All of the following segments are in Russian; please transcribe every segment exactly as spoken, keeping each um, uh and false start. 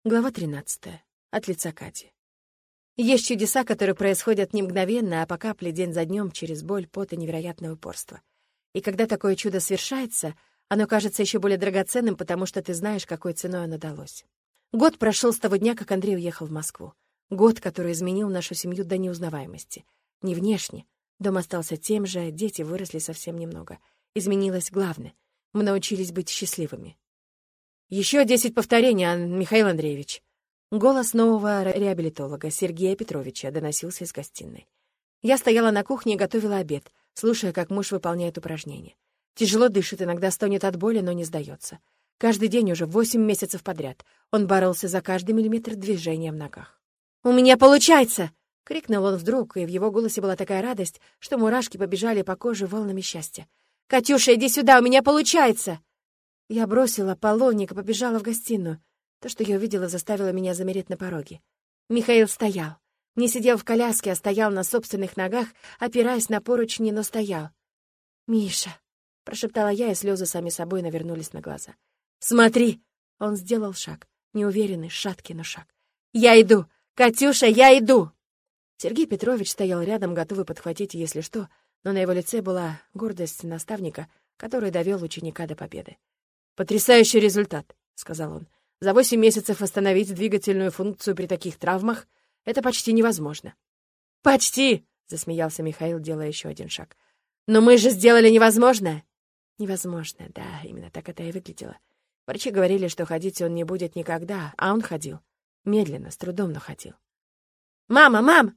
Глава тринадцатая. От лица Кати. Есть чудеса, которые происходят не мгновенно, а по капле день за днем через боль, пот и невероятное упорство. И когда такое чудо свершается, оно кажется еще более драгоценным, потому что ты знаешь, какой ценой оно далось. Год прошел с того дня, как Андрей уехал в Москву. Год, который изменил нашу семью до неузнаваемости. Не внешне. Дом остался тем же, дети выросли совсем немного. Изменилось главное. Мы научились быть счастливыми. «Еще десять повторений, Михаил Андреевич». Голос нового реабилитолога Сергея Петровича доносился из гостиной. Я стояла на кухне и готовила обед, слушая, как муж выполняет упражнения. Тяжело дышит, иногда стонет от боли, но не сдается. Каждый день уже восемь месяцев подряд он боролся за каждый миллиметр движения в ногах. «У меня получается!» — крикнул он вдруг, и в его голосе была такая радость, что мурашки побежали по коже волнами счастья. «Катюша, иди сюда, у меня получается!» Я бросила половник и побежала в гостиную. То, что я увидела, заставило меня замереть на пороге. Михаил стоял. Не сидел в коляске, а стоял на собственных ногах, опираясь на поручни, но стоял. «Миша!» — прошептала я, и слезы сами собой навернулись на глаза. «Смотри!» — он сделал шаг. Неуверенный, шаткий, но шаг. «Я иду! Катюша, я иду!» Сергей Петрович стоял рядом, готовый подхватить, если что, но на его лице была гордость наставника, который довел ученика до победы. «Потрясающий результат», — сказал он. «За восемь месяцев восстановить двигательную функцию при таких травмах — это почти невозможно». «Почти!» — засмеялся Михаил, делая еще один шаг. «Но мы же сделали невозможное!» «Невозможное, да, именно так это и выглядело. Врачи говорили, что ходить он не будет никогда, а он ходил. Медленно, с трудом, но ходил». «Мама, мам!»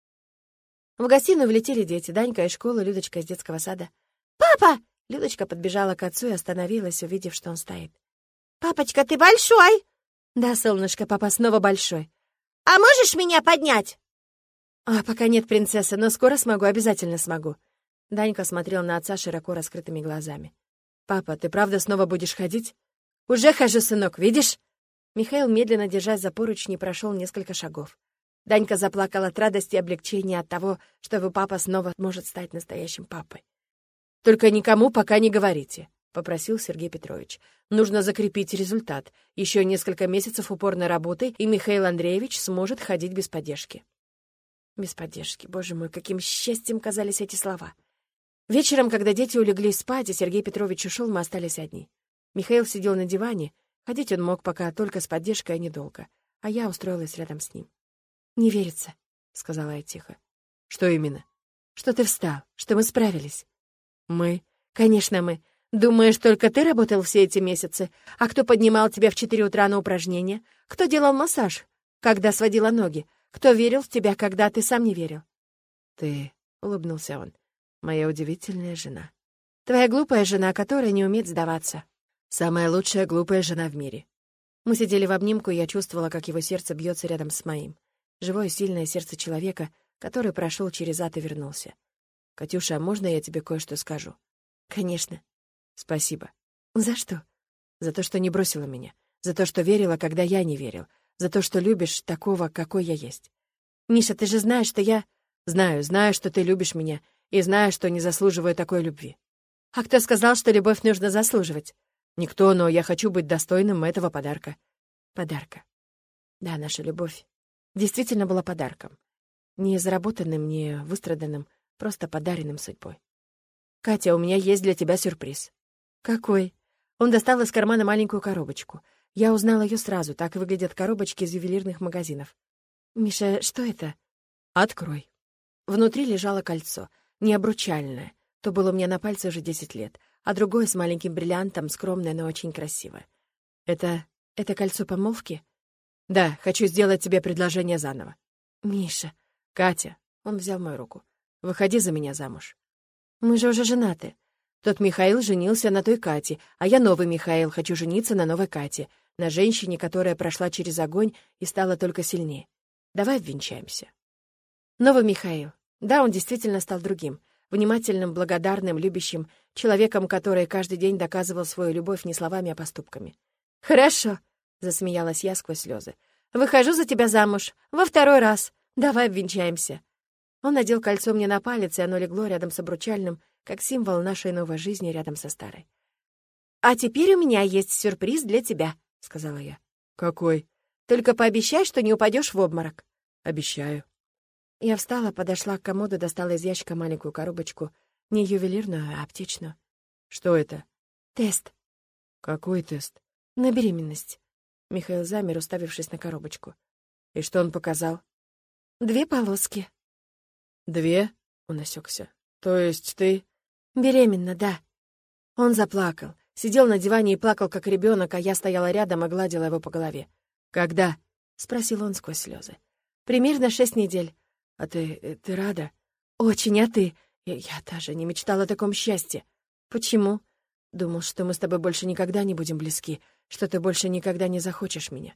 В гостиную влетели дети, Данька из школы, Людочка из детского сада. «Папа!» Людочка подбежала к отцу и остановилась, увидев, что он стоит. «Папочка, ты большой!» «Да, солнышко, папа снова большой». «А можешь меня поднять?» «А, пока нет, принцесса, но скоро смогу, обязательно смогу». Данька смотрел на отца широко раскрытыми глазами. «Папа, ты правда снова будешь ходить?» «Уже хожу, сынок, видишь?» Михаил, медленно держась за поручни, прошел несколько шагов. Данька заплакал от радости и облегчения от того, что его папа снова может стать настоящим папой. «Только никому пока не говорите», — попросил Сергей Петрович. «Нужно закрепить результат. Еще несколько месяцев упорной работы, и Михаил Андреевич сможет ходить без поддержки». Без поддержки. Боже мой, каким счастьем казались эти слова. Вечером, когда дети улеглись спать, и Сергей Петрович ушел, мы остались одни. Михаил сидел на диване. Ходить он мог пока только с поддержкой, а недолго. А я устроилась рядом с ним. «Не верится», — сказала я тихо. «Что именно?» «Что ты встал, что мы справились». «Мы?» «Конечно, мы. Думаешь, только ты работал все эти месяцы? А кто поднимал тебя в четыре утра на упражнения? Кто делал массаж, когда сводила ноги? Кто верил в тебя, когда ты сам не верил?» «Ты», — улыбнулся он, — «моя удивительная жена». «Твоя глупая жена, которая не умеет сдаваться». «Самая лучшая глупая жена в мире». Мы сидели в обнимку, и я чувствовала, как его сердце бьется рядом с моим. Живое, сильное сердце человека, который прошел через ад и вернулся. «Катюша, можно я тебе кое-что скажу?» «Конечно». «Спасибо». «За что?» «За то, что не бросила меня. За то, что верила, когда я не верил. За то, что любишь такого, какой я есть». «Миша, ты же знаешь, что я...» «Знаю, знаю, что ты любишь меня, и знаю, что не заслуживаю такой любви». «А кто сказал, что любовь нужно заслуживать?» «Никто, но я хочу быть достойным этого подарка». «Подарка». Да, наша любовь действительно была подарком. Не заработанным, не выстраданным, просто подаренным судьбой. «Катя, у меня есть для тебя сюрприз». «Какой?» Он достал из кармана маленькую коробочку. Я узнала ее сразу, так выглядят коробочки из ювелирных магазинов. «Миша, что это?» «Открой». Внутри лежало кольцо, не обручальное. То было у меня на пальце уже десять лет, а другое с маленьким бриллиантом, скромное, но очень красивое. «Это... это кольцо помолвки?» «Да, хочу сделать тебе предложение заново». «Миша...» «Катя...» Он взял мою руку. «Выходи за меня замуж». «Мы же уже женаты». «Тот Михаил женился на той Кате, а я новый Михаил, хочу жениться на новой Кате, на женщине, которая прошла через огонь и стала только сильнее. Давай обвенчаемся». Новый Михаил. Да, он действительно стал другим. Внимательным, благодарным, любящим, человеком, который каждый день доказывал свою любовь не словами, а поступками. «Хорошо», — засмеялась я сквозь слезы. «Выхожу за тебя замуж. Во второй раз. Давай обвенчаемся». Он надел кольцо мне на палец, и оно легло рядом с обручальным, как символ нашей новой жизни рядом со старой. «А теперь у меня есть сюрприз для тебя», — сказала я. «Какой?» Только пообещай, что не упадешь в обморок». «Обещаю». Я встала, подошла к комоду, достала из ящика маленькую коробочку, не ювелирную, а аптечную. «Что это?» «Тест». «Какой тест?» «На беременность». Михаил замер, уставившись на коробочку. «И что он показал?» «Две полоски». «Две?» — он осекся. «То есть ты...» «Беременна, да». Он заплакал. Сидел на диване и плакал, как ребенок, а я стояла рядом и гладила его по голове. «Когда?» — спросил он сквозь слезы. «Примерно шесть недель». «А ты... ты рада?» «Очень, а ты?» Я, я даже не мечтала о таком счастье. «Почему?» «Думал, что мы с тобой больше никогда не будем близки, что ты больше никогда не захочешь меня».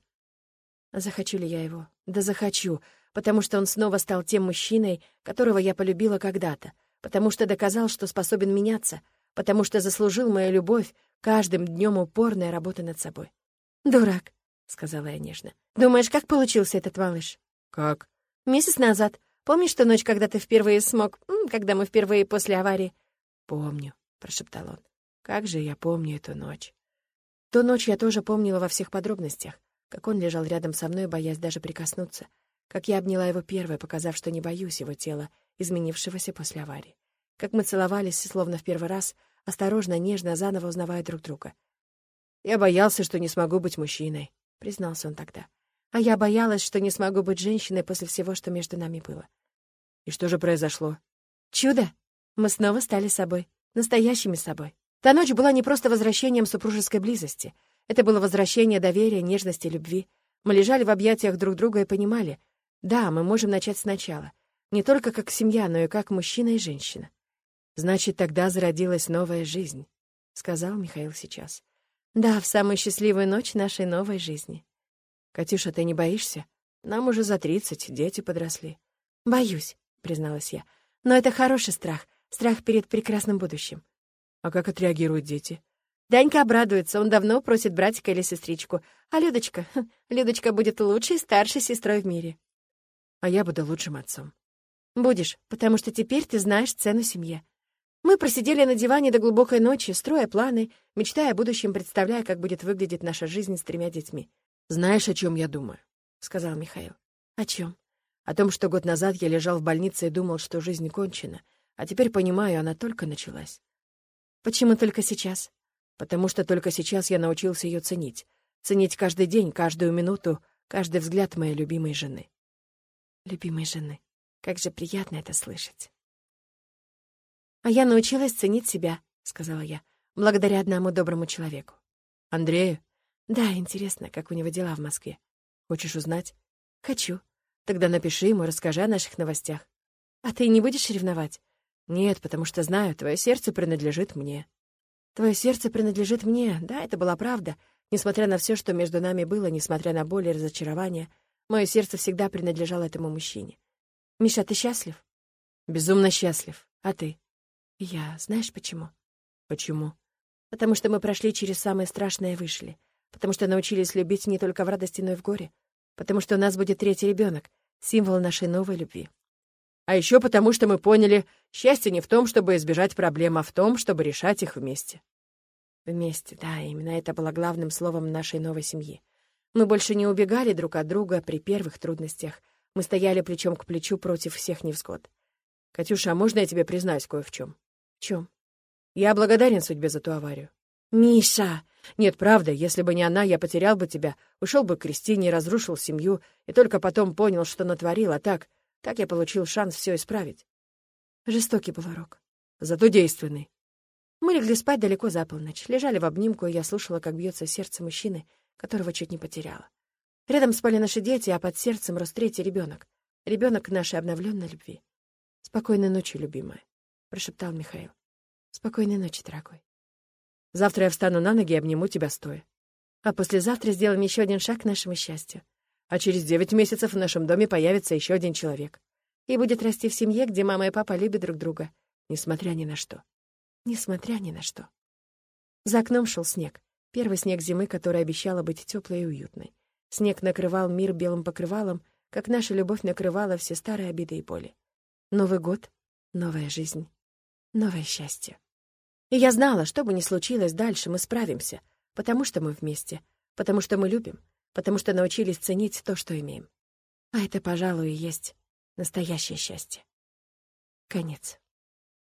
Захочу ли я его? Да захочу, потому что он снова стал тем мужчиной, которого я полюбила когда-то, потому что доказал, что способен меняться, потому что заслужил мою любовь каждым днем упорной работы над собой. «Дурак», — сказала я нежно. «Думаешь, как получился этот малыш?» «Как?» «Месяц назад. Помнишь ту ночь, когда ты впервые смог... Когда мы впервые после аварии?» «Помню», — прошептал он. «Как же я помню эту ночь». Ту ночь я тоже помнила во всех подробностях, как он лежал рядом со мной, боясь даже прикоснуться, как я обняла его первой, показав, что не боюсь его тела, изменившегося после аварии, как мы целовались, словно в первый раз, осторожно, нежно, заново узнавая друг друга. «Я боялся, что не смогу быть мужчиной», — признался он тогда. «А я боялась, что не смогу быть женщиной после всего, что между нами было». «И что же произошло?» «Чудо! Мы снова стали собой, настоящими собой. Та ночь была не просто возвращением супружеской близости. Это было возвращение доверия, нежности, любви. Мы лежали в объятиях друг друга и понимали, да, мы можем начать сначала. Не только как семья, но и как мужчина и женщина. «Значит, тогда зародилась новая жизнь», — сказал Михаил сейчас. «Да, в самую счастливую ночь нашей новой жизни». «Катюша, ты не боишься? Нам уже за тридцать, дети подросли». «Боюсь», — призналась я. «Но это хороший страх, страх перед прекрасным будущим». «А как отреагируют дети?» Данька обрадуется, он давно просит братика или сестричку. А Людочка? Людочка будет лучшей старшей сестрой в мире. А я буду лучшим отцом. Будешь, потому что теперь ты знаешь цену семье. Мы просидели на диване до глубокой ночи, строя планы, мечтая о будущем, представляя, как будет выглядеть наша жизнь с тремя детьми. «Знаешь, о чем я думаю?» — сказал Михаил. «О чем?» «О том, что год назад я лежал в больнице и думал, что жизнь кончена, а теперь понимаю, она только началась». «Почему только сейчас?» «Потому что только сейчас я научился ее ценить. Ценить каждый день, каждую минуту, каждый взгляд моей любимой жены». «Любимой жены. Как же приятно это слышать». «А я научилась ценить себя», — сказала я, «благодаря одному доброму человеку». «Андрею?» «Да, интересно, как у него дела в Москве». «Хочешь узнать?» «Хочу». «Тогда напиши ему, расскажи о наших новостях». «А ты не будешь ревновать?» «Нет, потому что знаю, твое сердце принадлежит мне». «Твое сердце принадлежит мне». Да, это была правда. Несмотря на все, что между нами было, несмотря на боль и разочарование, мое сердце всегда принадлежало этому мужчине. «Миша, ты счастлив?» «Безумно счастлив. А ты?» «Я. Знаешь, почему?» «Почему?» «Потому что мы прошли через самое страшное и вышли. Потому что научились любить не только в радости, но и в горе. Потому что у нас будет третий ребенок, символ нашей новой любви». «А еще потому, что мы поняли, счастье не в том, чтобы избежать проблем, а в том, чтобы решать их вместе». Вместе, да, именно это было главным словом нашей новой семьи. Мы больше не убегали друг от друга при первых трудностях. Мы стояли плечом к плечу против всех невзгод. «Катюша, а можно я тебе признаюсь кое в чем?» «В чем?» «Я благодарен судьбе за ту аварию». «Миша!» «Нет, правда, если бы не она, я потерял бы тебя, ушел бы к Кристине, разрушил семью, и только потом понял, что натворил, а так, так я получил шанс все исправить». Жестокий был урок. Зато действенный. Мы легли спать далеко за полночь, лежали в обнимку, и я слушала, как бьется сердце мужчины, которого чуть не потеряла. Рядом спали наши дети, а под сердцем рос третий ребенок. Ребенок нашей обновленной любви. «Спокойной ночи, любимая», — прошептал Михаил. «Спокойной ночи, дорогой». «Завтра я встану на ноги и обниму тебя стоя». «А послезавтра сделаем еще один шаг к нашему счастью». «А через девять месяцев в нашем доме появится еще один человек». «И будет расти в семье, где мама и папа любят друг друга, несмотря ни на что». Несмотря ни на что». За окном шел снег. Первый снег зимы, которая обещала быть теплой и уютной. Снег накрывал мир белым покрывалом, как наша любовь накрывала все старые обиды и боли. Новый год, новая жизнь, новое счастье. И я знала, что бы ни случилось дальше, мы справимся, потому что мы вместе, потому что мы любим, потому что научились ценить то, что имеем. А это, пожалуй, и есть настоящее счастье. Конец.